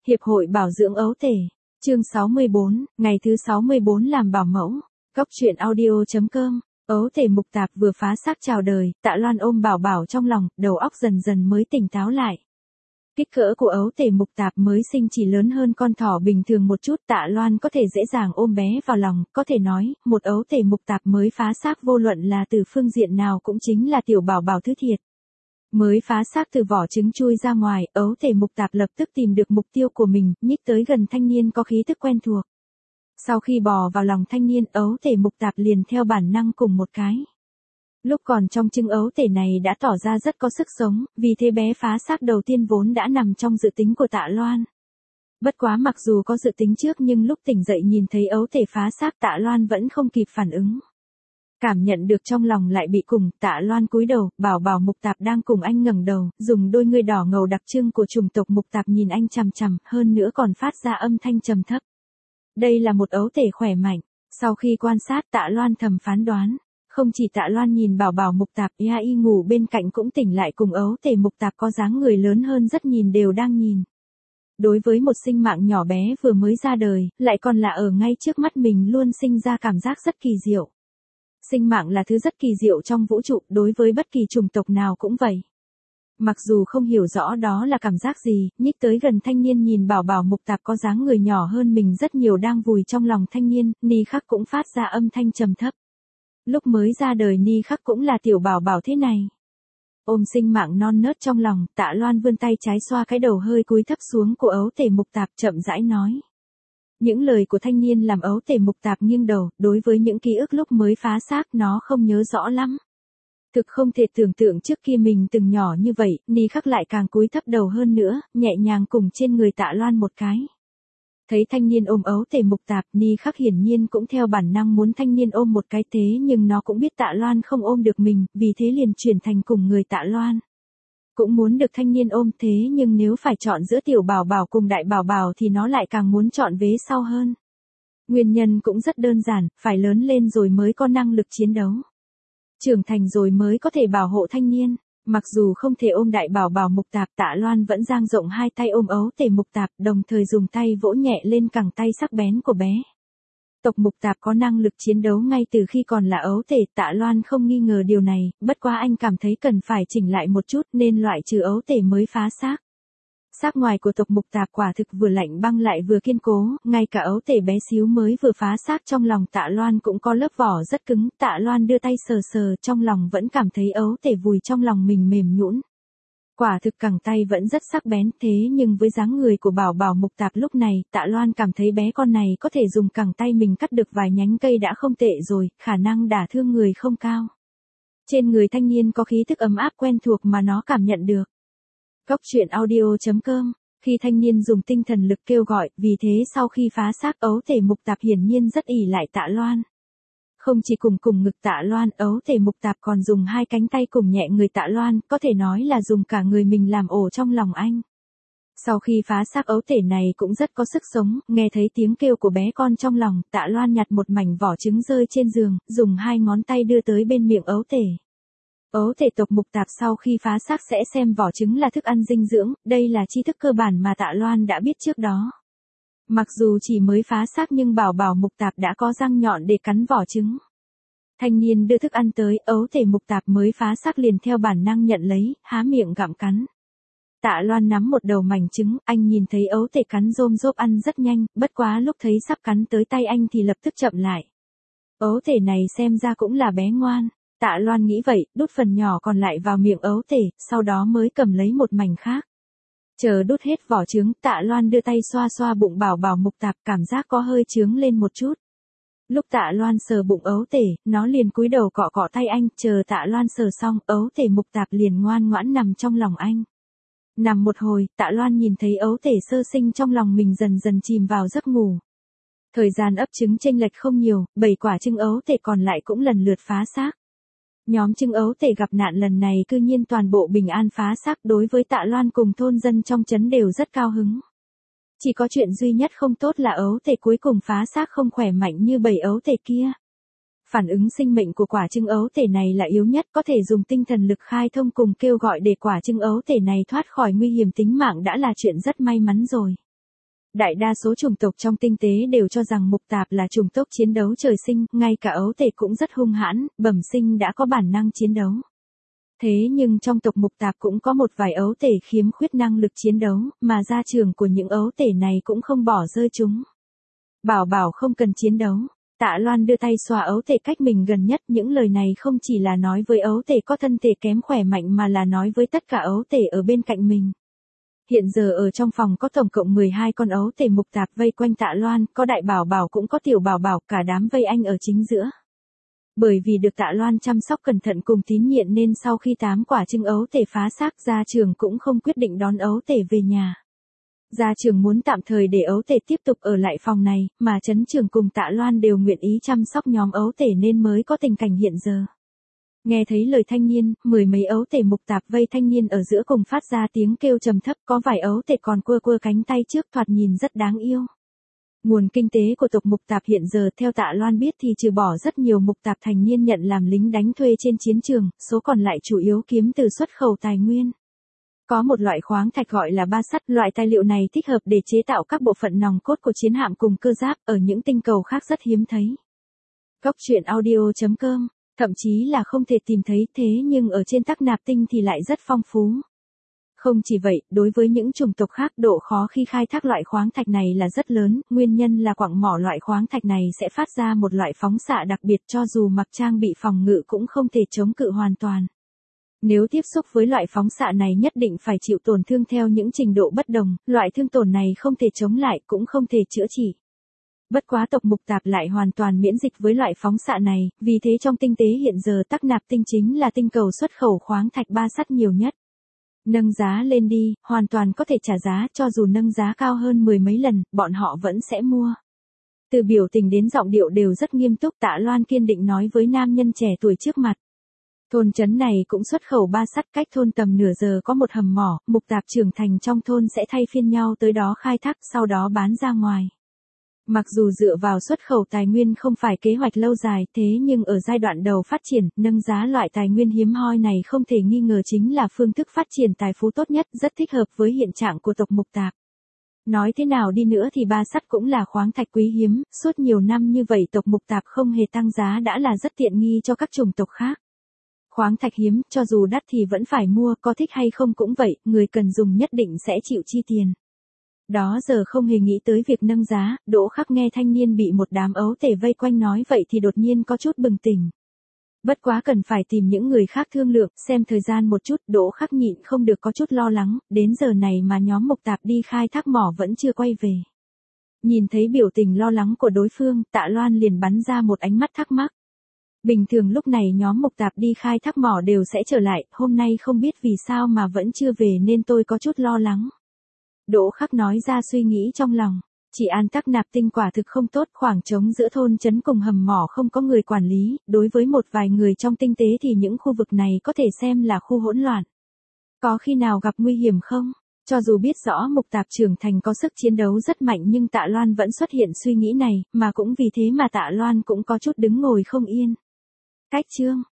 Hiệp hội bảo dưỡng ấu tể. Chương 64, ngày thứ 64 làm bảo mẫu. Góc truyện audio.com. Ấu tể mục tạp vừa phá xác chào đời, Tạ Loan ôm bảo bảo trong lòng, đầu óc dần dần mới tỉnh táo lại. Kích cỡ của ấu tể mục tạp mới sinh chỉ lớn hơn con thỏ bình thường một chút, Tạ Loan có thể dễ dàng ôm bé vào lòng, có thể nói, một ấu tể mục tạp mới phá xác vô luận là từ phương diện nào cũng chính là tiểu bảo bảo thứ thiệt. Mới phá xác từ vỏ trứng chui ra ngoài, ấu tể mục tạp lập tức tìm được mục tiêu của mình, nhích tới gần thanh niên có khí tức quen thuộc. Sau khi bò vào lòng thanh niên, ấu tể mục tạp liền theo bản năng cùng một cái. Lúc còn trong trứng ấu tể này đã tỏ ra rất có sức sống, vì thế bé phá xác đầu tiên vốn đã nằm trong dự tính của Tạ Loan. Bất quá mặc dù có dự tính trước nhưng lúc tỉnh dậy nhìn thấy ấu tể phá xác, Tạ Loan vẫn không kịp phản ứng. Cảm nhận được trong lòng lại bị cùng, Tạ Loan cúi đầu, bảo bảo mục tạp đang cùng anh ngẩng đầu, dùng đôi ngươi đỏ ngầu đặc trưng của chủng tộc mục tạp nhìn anh chằm chằm, hơn nữa còn phát ra âm thanh trầm thấp. Đây là một ấu tể khỏe mạnh. Sau khi quan sát, Tạ Loan thầm phán đoán. Không chỉ Tạ Loan nhìn bảo bảo mục tạp, y ngủ bên cạnh cũng tỉnh lại cùng ấu tể mục tạp có dáng người lớn hơn rất nhìn đều đang nhìn. Đối với một sinh mạng nhỏ bé vừa mới ra đời, lại còn là ở ngay trước mắt mình luôn sinh ra cảm giác rất kỳ diệu. Sinh mạng là thứ rất kỳ diệu trong vũ trụ, đối với bất kỳ chủng tộc nào cũng vậy. Mặc dù không hiểu rõ đó là cảm giác gì, nhích tới gần thanh niên nhìn bảo bảo mục tạp có dáng người nhỏ hơn mình rất nhiều đang vùi trong lòng thanh niên, Ni Khắc cũng phát ra âm thanh trầm thấp. Lúc mới ra đời Ni Khắc cũng là tiểu bảo bảo thế này. Ôm sinh mạng non nớt trong lòng, Tạ Loan vươn tay trái xoa cái đầu hơi cúi thấp xuống của ấu tể mục tạp chậm rãi nói. Những lời của thanh niên làm ấu tể mục tạp nghiêng đầu, đối với những ký ức lúc mới phá xác nó không nhớ rõ lắm. Thực không thể tưởng tượng trước khi mình từng nhỏ như vậy, Ni Khắc lại càng cúi thấp đầu hơn nữa, nhẹ nhàng cùng trên người Tạ Loan một cái. Thấy thanh niên ôm ấu tể mục tạp, Ni Khắc hiển nhiên cũng theo bản năng muốn thanh niên ôm một cái thế nhưng nó cũng biết Tạ Loan không ôm được mình, vì thế liền chuyển thành cùng người Tạ Loan. Cũng muốn được thanh niên ôm thế nhưng nếu phải chọn giữa tiểu bảo bảo cùng đại bảo bảo thì nó lại càng muốn chọn vế sau hơn. Nguyên nhân cũng rất đơn giản, phải lớn lên rồi mới có năng lực chiến đấu. Trưởng thành rồi mới có thể bảo hộ thanh niên. Mặc dù không thể ôm đại bảo bảo mục tạp, Tạ Loan vẫn dang rộng hai tay ôm ấu tể mục tạp, đồng thời dùng tay vỗ nhẹ lên cẳng tay sắc bén của bé. Tộc mục tạp có năng lực chiến đấu ngay từ khi còn là ấu tể, Tạ Loan không nghi ngờ điều này, bất quá anh cảm thấy cần phải chỉnh lại một chút nên loại trừ ấu tể mới phá xác. Xác ngoài của tộc mục tạp quả thực vừa lạnh băng lại vừa kiên cố, ngay cả ấu tể bé xíu mới vừa phá xác trong lòng Tạ Loan cũng có lớp vỏ rất cứng, Tạ Loan đưa tay sờ sờ trong lòng vẫn cảm thấy ấu tể vùi trong lòng mình mềm nhũn. Quả thực cẳng tay vẫn rất sắc bén thế nhưng với dáng người của bảo bảo mục tạp lúc này, Tạ Loan cảm thấy bé con này có thể dùng cẳng tay mình cắt được vài nhánh cây đã không tệ rồi, khả năng đả thương người không cao. Trên người thanh niên có khí thức ấm áp quen thuộc mà nó cảm nhận được. Góc truyện audio.com. Khi thanh niên dùng tinh thần lực kêu gọi, vì thế sau khi phá xác ấu tể mục tạp hiển nhiên rất ỷ lại Tạ Loan. Không chỉ cùng ngực Tạ Loan, ấu tể mục tạp còn dùng hai cánh tay cùng nhẹ người Tạ Loan, có thể nói là dùng cả người mình làm ổ trong lòng anh. Sau khi phá xác ấu tể này cũng rất có sức sống, nghe thấy tiếng kêu của bé con trong lòng, Tạ Loan nhặt một mảnh vỏ trứng rơi trên giường, dùng hai ngón tay đưa tới bên miệng ấu tể. Ấu tể tộc mục tạp sau khi phá xác sẽ xem vỏ trứng là thức ăn dinh dưỡng, đây là tri thức cơ bản mà Tạ Loan đã biết trước đó. Mặc dù chỉ mới phá xác nhưng bảo bảo mục tạp đã có răng nhọn để cắn vỏ trứng. Thanh niên đưa thức ăn tới, ấu tể mục tạp mới phá xác liền theo bản năng nhận lấy, há miệng gặm cắn. Tạ Loan nắm một đầu mảnh trứng, anh nhìn thấy ấu tể cắn rôm rốp ăn rất nhanh, bất quá lúc thấy sắp cắn tới tay anh thì lập tức chậm lại. Ấu tể này xem ra cũng là bé ngoan. Tạ Loan nghĩ vậy, đút phần nhỏ còn lại vào miệng ấu tể, sau đó mới cầm lấy một mảnh khác. Chờ đút hết vỏ trứng, Tạ Loan đưa tay xoa xoa bụng bảo bảo mục tạp, cảm giác có hơi trướng lên một chút. Lúc Tạ Loan sờ bụng ấu tể, nó liền cúi đầu cọ cọ tay anh, chờ Tạ Loan sờ xong, ấu tể mục tạp liền ngoan ngoãn nằm trong lòng anh. Nằm một hồi, Tạ Loan nhìn thấy ấu tể sơ sinh trong lòng mình dần dần chìm vào giấc ngủ. Thời gian ấp trứng chênh lệch không nhiều, 7 quả trứng ấu tể còn lại cũng lần lượt phá xác. Nhóm trứng ấu tể gặp nạn lần này cư nhiên toàn bộ bình an phá xác, đối với Tạ Loan cùng thôn dân trong trấn đều rất cao hứng. Chỉ có chuyện duy nhất không tốt là ấu tể cuối cùng phá xác không khỏe mạnh như 7 ấu tể kia. Phản ứng sinh mệnh của quả trứng ấu tể này là yếu nhất, có thể dùng tinh thần lực khai thông cùng kêu gọi để quả trứng ấu tể này thoát khỏi nguy hiểm tính mạng đã là chuyện rất may mắn rồi. Đại đa số chủng tộc trong tinh tế đều cho rằng mục tạp là chủng tộc chiến đấu trời sinh, ngay cả ấu tể cũng rất hung hãn, bẩm sinh đã có bản năng chiến đấu. Thế nhưng trong tộc mục tạp cũng có một vài ấu tể khiếm khuyết năng lực chiến đấu, mà gia trưởng của những ấu tể này cũng không bỏ rơi chúng. Bảo bảo không cần chiến đấu. Tạ Loan đưa tay xoa ấu tể cách mình gần nhất, những lời này không chỉ là nói với ấu tể có thân thể kém khỏe mạnh mà là nói với tất cả ấu tể ở bên cạnh mình. Hiện giờ ở trong phòng có tổng cộng 12 con ấu tể mục tạp vây quanh Tạ Loan, có đại bảo bảo cũng có tiểu bảo bảo, cả đám vây anh ở chính giữa. Bởi vì được Tạ Loan chăm sóc cẩn thận cùng tín nhiệm nên sau khi 8 quả trứng ấu tể phá xác, gia trưởng cũng không quyết định đón ấu tể về nhà. Gia trưởng muốn tạm thời để ấu tể tiếp tục ở lại phòng này, mà trấn trưởng cùng Tạ Loan đều nguyện ý chăm sóc nhóm ấu tể nên mới có tình cảnh hiện giờ. Nghe thấy lời thanh niên, 10 mấy ấu tể mục tạp vây thanh niên ở giữa cùng phát ra tiếng kêu trầm thấp, có vài ấu tể còn quơ quơ cánh tay trước, thoạt nhìn rất đáng yêu. Nguồn kinh tế của tộc mục tạp hiện giờ theo Tạ Loan biết thì trừ bỏ rất nhiều mục tạp thành niên nhận làm lính đánh thuê trên chiến trường, số còn lại chủ yếu kiếm từ xuất khẩu tài nguyên. Có một loại khoáng thạch gọi là ba sắt, loại tài liệu này thích hợp để chế tạo các bộ phận nòng cốt của chiến hạm cùng cơ giáp, ở những tinh cầu khác rất hiếm thấy. Góc truyện audio.com, thậm chí là không thể tìm thấy, thế nhưng ở trên Tắc Nạp Tinh thì lại rất phong phú. Không chỉ vậy, đối với những chủng tộc khác, độ khó khi khai thác loại khoáng thạch này là rất lớn, nguyên nhân là quặng mỏ loại khoáng thạch này sẽ phát ra một loại phóng xạ đặc biệt, cho dù mặc trang bị phòng ngự cũng không thể chống cự hoàn toàn. Nếu tiếp xúc với loại phóng xạ này nhất định phải chịu tổn thương theo những trình độ bất đồng, loại thương tổn này không thể chống lại cũng không thể chữa trị. Bất quá tộc mục tạp lại hoàn toàn miễn dịch với loại phóng xạ này, vì thế trong tinh tế hiện giờ Tắc Nạp Tinh chính là tinh cầu xuất khẩu khoáng thạch ba sắt nhiều nhất. Nâng giá lên đi, hoàn toàn có thể trả giá, cho dù nâng giá cao hơn 10 mấy lần, bọn họ vẫn sẽ mua. Từ biểu tình đến giọng điệu đều rất nghiêm túc, Tạ Loan kiên định nói với nam nhân trẻ tuổi trước mặt. Thôn trấn này cũng xuất khẩu ba sắt, cách thôn tầm nửa giờ có một hầm mỏ, mục tạp trưởng thành trong thôn sẽ thay phiên nhau tới đó khai thác, sau đó bán ra ngoài. Mặc dù dựa vào xuất khẩu tài nguyên không phải kế hoạch lâu dài, thế nhưng ở giai đoạn đầu phát triển, nâng giá loại tài nguyên hiếm hoi này không thể nghi ngờ chính là phương thức phát triển tài phú tốt nhất, rất thích hợp với hiện trạng của tộc mục tạp. Nói thế nào đi nữa thì ba sắt cũng là khoáng thạch quý hiếm, suốt nhiều năm như vậy tộc mục tạp không hề tăng giá đã là rất tiện nghi cho các chủng tộc khác. Khoáng thạch hiếm, cho dù đắt thì vẫn phải mua, có thích hay không cũng vậy, người cần dùng nhất định sẽ chịu chi tiền. Đó giờ không hề nghĩ tới việc nâng giá, Đỗ Khắc nghe thanh niên bị một đám ấu tể vây quanh nói vậy thì đột nhiên có chút bừng tỉnh. Bất quá cần phải tìm những người khác thương lượng, xem thời gian một chút, Đỗ Khắc nhịn không được có chút lo lắng, đến giờ này mà nhóm mục tạp đi khai thác mỏ vẫn chưa quay về. Nhìn thấy biểu tình lo lắng của đối phương, Tạ Loan liền bắn ra một ánh mắt thắc mắc. Bình thường lúc này nhóm mục tạp đi khai thác mỏ đều sẽ trở lại, hôm nay không biết vì sao mà vẫn chưa về nên tôi có chút lo lắng. Đỗ Khắc nói ra suy nghĩ trong lòng, chỉ an Tắc Nạp Tinh quả thực không tốt, khoảng trống giữa thôn trấn cùng hầm mỏ không có người quản lý, đối với một vài người trong tinh tế thì những khu vực này có thể xem là khu hỗn loạn. Có khi nào gặp nguy hiểm không? Cho dù biết rõ mục tạp trưởng thành có sức chiến đấu rất mạnh nhưng Tạ Loan vẫn xuất hiện suy nghĩ này, mà cũng vì thế mà Tạ Loan cũng có chút đứng ngồi không yên. Cách chương